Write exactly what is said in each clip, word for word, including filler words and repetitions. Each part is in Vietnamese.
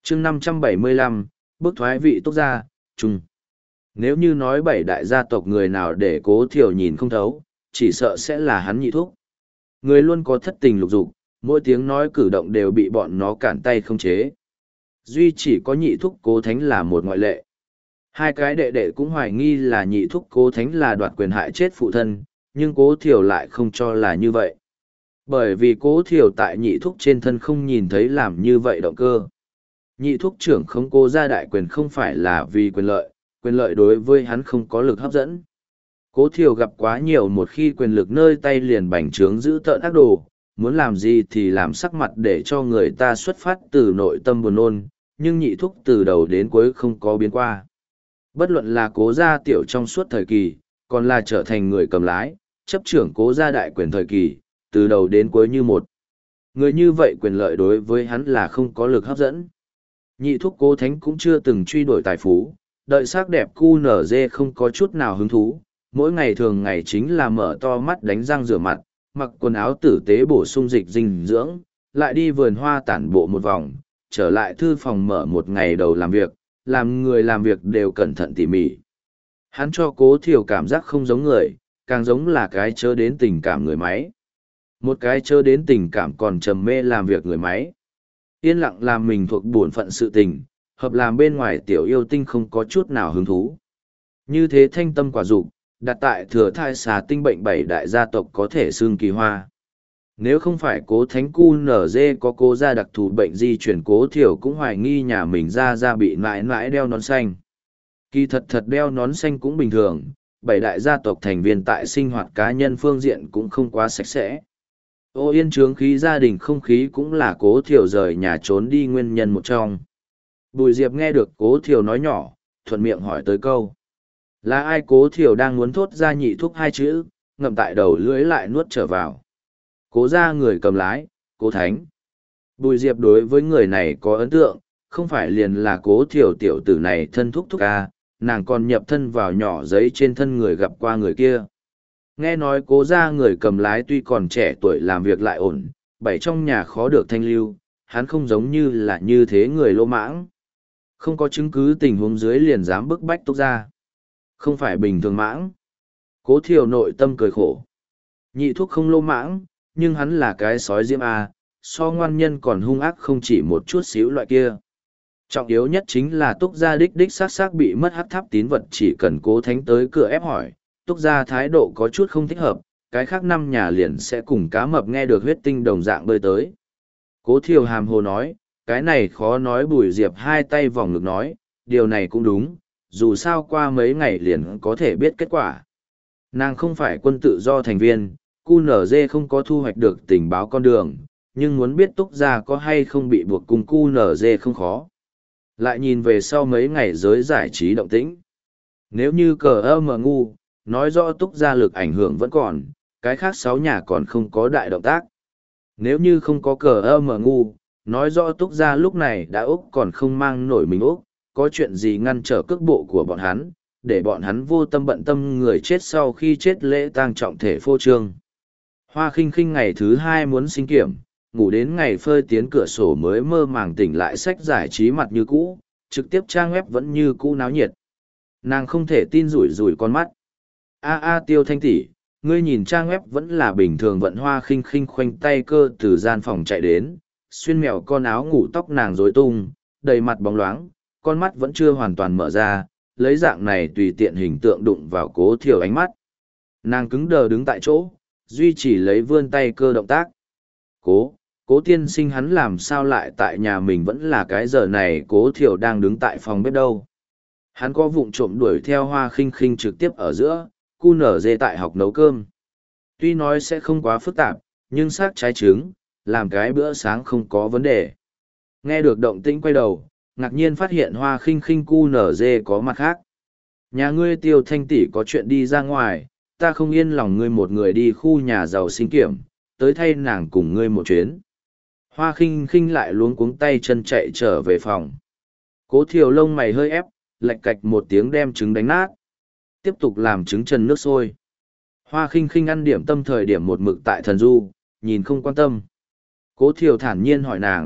chương năm trăm bảy mươi lăm, bước thoái vị Túc gia, chung. Nếu như nói bảy đại gia tộc người nào để Cố Thiều nhìn không thấu, chỉ sợ sẽ là hắn Nhị Thúc. Người luôn có thất tình lục dục, mỗi tiếng nói cử động đều bị bọn nó cản tay không chế. Duy chỉ có Nhị Thúc Cố Thánh là một ngoại lệ. Hai cái đệ đệ cũng hoài nghi là Nhị Thúc Cố Thánh là đoạt quyền hại chết phụ thân, nhưng Cố Thiều lại không cho là như vậy. Bởi vì Cố Thiều tại Nhị Thúc trên thân không nhìn thấy làm như vậy động cơ. Nhị Thúc trưởng không Cố gia đại quyền không phải là vì quyền lợi, quyền lợi đối với hắn không có lực hấp dẫn. Cố Thiều gặp quá nhiều một khi quyền lực nơi tay liền bành trướng giữ tợn ác đồ, muốn làm gì thì làm sắc mặt để cho người ta xuất phát từ nội tâm buồn nôn, nhưng Nhị Thúc từ đầu đến cuối không có biến qua. Bất luận là Cố gia tiểu trong suốt thời kỳ, còn là trở thành người cầm lái, chấp trưởng Cố gia đại quyền thời kỳ, từ đầu đến cuối như một. Người như vậy quyền lợi đối với hắn là không có lực hấp dẫn. Nhị Thúc Cố Thánh cũng chưa từng truy đuổi tài phú, đợi sắc đẹp cu nở dê không có chút nào hứng thú, mỗi ngày thường ngày chính là mở to mắt đánh răng rửa mặt, mặc quần áo tử tế bổ sung dịch dinh dưỡng, lại đi vườn hoa tản bộ một vòng, trở lại thư phòng mở một ngày đầu làm việc, làm người làm việc đều cẩn thận tỉ mỉ. Hắn cho Cố Thiều cảm giác không giống người, càng giống là cái chớ đến tình cảm người máy. Một cái chớ đến tình cảm còn trầm mê làm việc người máy. Yên lặng làm mình thuộc bổn phận sự tình, hợp làm bên ngoài tiểu yêu tinh không có chút nào hứng thú. Như thế thanh tâm quả dục, đặt tại thừa thai xà tinh bệnh bảy đại gia tộc có thể xương kỳ hoa. Nếu không phải Cố Thánh cu nở dê có Cố gia đặc thù bệnh di chuyển, Cố Thiều cũng hoài nghi nhà mình ra ra bị mãi mãi đeo nón xanh. Kỳ thật thật đeo nón xanh cũng bình thường, bảy đại gia tộc thành viên tại sinh hoạt cá nhân phương diện cũng không quá sạch sẽ. Ô yên trướng khí gia đình không khí cũng là Cố Thiều rời nhà trốn đi nguyên nhân một trong. Bùi Diệp nghe được Cố Thiều nói nhỏ, thuận miệng hỏi tới câu. Là ai? Cố Thiều đang muốn thốt ra Nhị Thúc hai chữ, ngậm tại đầu lưỡi lại nuốt trở vào. Cố gia người cầm lái, Cố Thánh. Bùi Diệp đối với người này có ấn tượng, không phải liền là Cố Thiều tiểu tử này thân thúc thúc ca, nàng còn nhập thân vào nhỏ giấy trên thân người gặp qua người kia. Nghe nói Cố gia người cầm lái tuy còn trẻ tuổi làm việc lại ổn, bảy trong nhà khó được thanh lưu, hắn không giống như là như thế người lỗ mãng. Không có chứng cứ tình huống dưới liền dám bức bách Túc gia. Không phải bình thường mãng. Cố Thiều nội tâm cười khổ. Nhị Thúc không lỗ mãng, nhưng hắn là cái sói diễm A, so ngoan nhân còn hung ác không chỉ một chút xíu loại kia. Trọng yếu nhất chính là Túc gia đích đích xác xác bị mất hắc tháp tín vật, chỉ cần Cố Thánh tới cửa ép hỏi, Túc gia thái độ có chút không thích hợp, cái khác năm nhà liền sẽ cùng cá mập nghe được huyết tinh đồng dạng bơi tới. Cố Thiều hàm hồ nói, cái này khó nói. Bùi Diệp hai tay vòng ngực nói, điều này cũng đúng, dù sao qua mấy ngày liền có thể biết kết quả. Nàng không phải quân tự do thành viên, cu nở dê không có thu hoạch được tình báo con đường, nhưng muốn biết Túc gia có hay không bị buộc cùng cu nở dê không khó. Lại nhìn về sau mấy ngày giới giải trí động tĩnh. Nếu như cờ ơ mờ ngu, nói rõ Túc gia lực ảnh hưởng vẫn còn, cái khác sáu nhà còn không có đại động tác. Nếu như không có cờ ơ mờ ngu, nói rõ Túc gia lúc này đã Úc còn không mang nổi mình Úc, có chuyện gì ngăn trở cước bộ của bọn hắn, để bọn hắn vô tâm bận tâm người chết sau khi chết lễ tang trọng thể phô trương. Hoa khinh khinh ngày thứ hai muốn sinh kiểm, ngủ đến ngày phơi tiến cửa sổ mới mơ màng tỉnh lại, sách giải trí mặt như cũ, trực tiếp trang web vẫn như cũ náo nhiệt. Nàng không thể tin rủi rủi con mắt. A a Tiêu Thanh tỷ, ngươi nhìn trang web vẫn là bình thường vận. Hoa khinh khinh khoanh tay cơ từ gian phòng chạy đến, xuyên mèo con áo ngủ, tóc nàng rối tung, đầy mặt bóng loáng, con mắt vẫn chưa hoàn toàn mở ra, lấy dạng này tùy tiện hình tượng đụng vào Cố Thiều ánh mắt. Nàng cứng đờ đứng tại chỗ, duy trì lấy vươn tay cơ động tác. Cố, Cố tiên sinh hắn làm sao lại tại nhà mình? Vẫn là cái giờ này Cố Thiều đang đứng tại phòng bếp đâu. Hắn có vụng trộm đuổi theo Hoa khinh khinh trực tiếp ở giữa, cu nở dê tại học nấu cơm. Tuy nói sẽ không quá phức tạp, nhưng xác trái trứng, làm cái bữa sáng không có vấn đề. Nghe được động tĩnh quay đầu, ngạc nhiên phát hiện Hoa khinh khinh cu nở dê có mặt khác. Nhà ngươi Tiêu Thanh tỷ có chuyện đi ra ngoài, ta không yên lòng ngươi một người đi khu nhà giàu sinh kiểm, tới thay nàng cùng ngươi một chuyến. Hoa khinh khinh lại luống cuống tay chân chạy trở về phòng. Cố Thiều lông mày hơi ép, lạch cạch một tiếng đem trứng đánh nát. Tiếp tục làm trứng trần nước sôi. Hoa khinh khinh ăn điểm tâm thời điểm một mực tại thần du, nhìn không quan tâm. Cố Thiều thản nhiên hỏi nàng,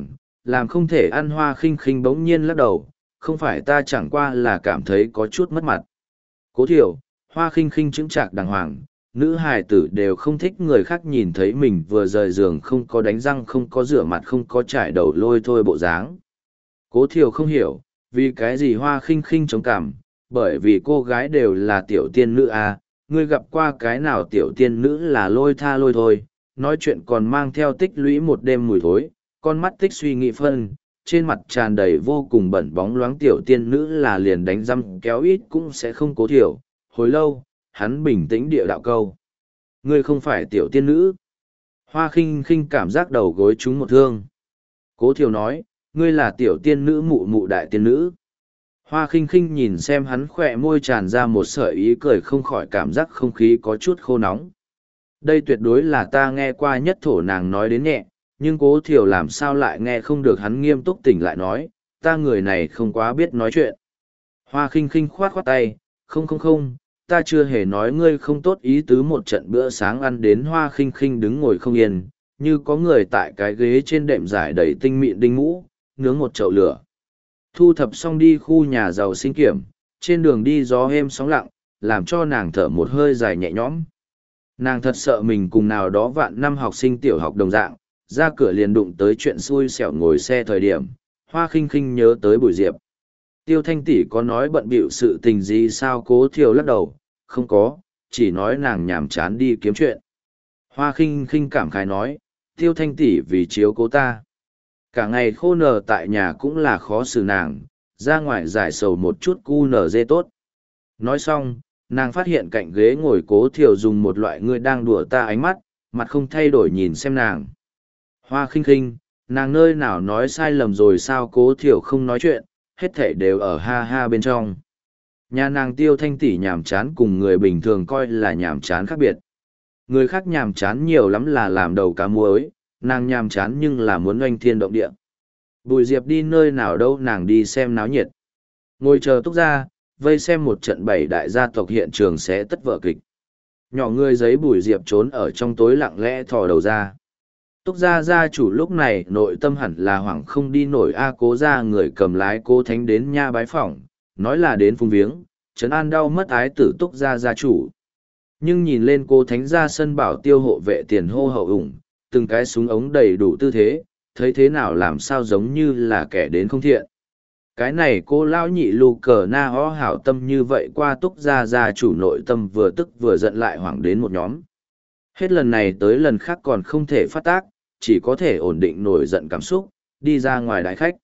làm không thể ăn. Hoa khinh khinh bỗng nhiên lắc đầu, không phải ta chẳng qua là cảm thấy có chút mất mặt. Cố thiểu, Hoa khinh khinh chững chạc đàng hoàng, nữ hài tử đều không thích người khác nhìn thấy mình vừa rời giường không có đánh răng không có rửa mặt không có trải đầu lôi thôi bộ dáng. Cố thiểu không hiểu, vì cái gì Hoa khinh khinh chống cảm, bởi vì cô gái đều là tiểu tiên nữ à, ngươi gặp qua cái nào tiểu tiên nữ là lôi tha lôi thôi, nói chuyện còn mang theo tích lũy một đêm mùi thối, con mắt tích suy nghĩ phân, trên mặt tràn đầy vô cùng bẩn bóng loáng tiểu tiên nữ là liền đánh răm kéo ít cũng sẽ không. Cố thiểu. Hồi lâu, hắn bình tĩnh địa đạo câu. Ngươi không phải tiểu tiên nữ. Hoa khinh khinh cảm giác đầu gối trúng một thương. Cố thiểu nói, ngươi là tiểu tiên nữ mụ mụ đại tiên nữ. Hoa khinh khinh nhìn xem hắn khỏe môi tràn ra một sợi ý cười không khỏi cảm giác không khí có chút khô nóng. Đây tuyệt đối là ta nghe qua nhất thổ nàng nói đến nhẹ, nhưng cố thiểu làm sao lại nghe không được hắn nghiêm túc tỉnh lại nói, ta người này không quá biết nói chuyện. Hoa khinh khinh khoát khoát tay, không không không, ta chưa hề nói ngươi không tốt ý tứ. Một trận bữa sáng ăn đến Hoa khinh khinh đứng ngồi không yên, như có người tại cái ghế trên đệm giải đầy tinh mịn đinh mũ, nướng một chậu lửa. Thu thập xong đi khu nhà giàu sinh kiểm, trên đường đi gió êm sóng lặng, làm cho nàng thở một hơi dài nhẹ nhõm. Nàng thật sợ mình cùng nào đó vạn năm học sinh tiểu học đồng dạng, ra cửa liền đụng tới chuyện xui xẻo ngồi xe thời điểm. Hoa khinh khinh nhớ tới Bùi Diệp. Tiêu Thanh tỷ có nói bận bịu sự tình gì sao? Cố thiểu lắc đầu, không có, chỉ nói nàng nhàm chán đi kiếm chuyện. Hoa khinh khinh cảm khái nói, Tiêu Thanh tỷ vì chiếu cố ta. Cả ngày khô nở tại nhà cũng là khó xử nàng, ra ngoài giải sầu một chút cu nở dê tốt. Nói xong, nàng phát hiện cạnh ghế ngồi Cố thiểu dùng một loại người đang đùa ta ánh mắt, mặt không thay đổi nhìn xem nàng. Hoa khinh khinh, nàng nơi nào nói sai lầm rồi sao? Cố thiểu không nói chuyện, hết thảy đều ở ha ha bên trong. Nhà nàng Tiêu Thanh tỷ nhàm chán cùng người bình thường coi là nhàm chán khác biệt. Người khác nhàm chán nhiều lắm là làm đầu cá muối, nàng nhàm chán nhưng là muốn oanh thiên động địa. Bùi Diệp đi nơi nào đâu, nàng đi xem náo nhiệt. Ngồi chờ Túc Gia, vây xem một trận bảy đại gia tộc hiện trường sẽ tất vở kịch. Nhỏ người giấy Bùi Diệp trốn ở trong tối lặng lẽ thò đầu ra. Túc Gia gia chủ lúc này nội tâm hẳn là hoảng không đi nổi. A Cố gia người cầm lái Cố Thánh đến nha bái phỏng, nói là đến phung viếng, trấn an đau mất ái tử Túc Gia gia chủ. Nhưng nhìn lên Cố Thánh ra sân bảo tiêu hộ vệ tiền hô hậu ủng, từng cái súng ống đầy đủ tư thế, thấy thế nào làm sao giống như là kẻ đến không thiện. Cái này cô lão nhị lù cờ na ho hảo tâm như vậy qua Túc Gia gia chủ nội tâm vừa tức vừa giận lại hoảng đến một nhóm. Hết lần này tới lần khác còn không thể phát tác, chỉ có thể ổn định nổi giận cảm xúc, đi ra ngoài đại khách.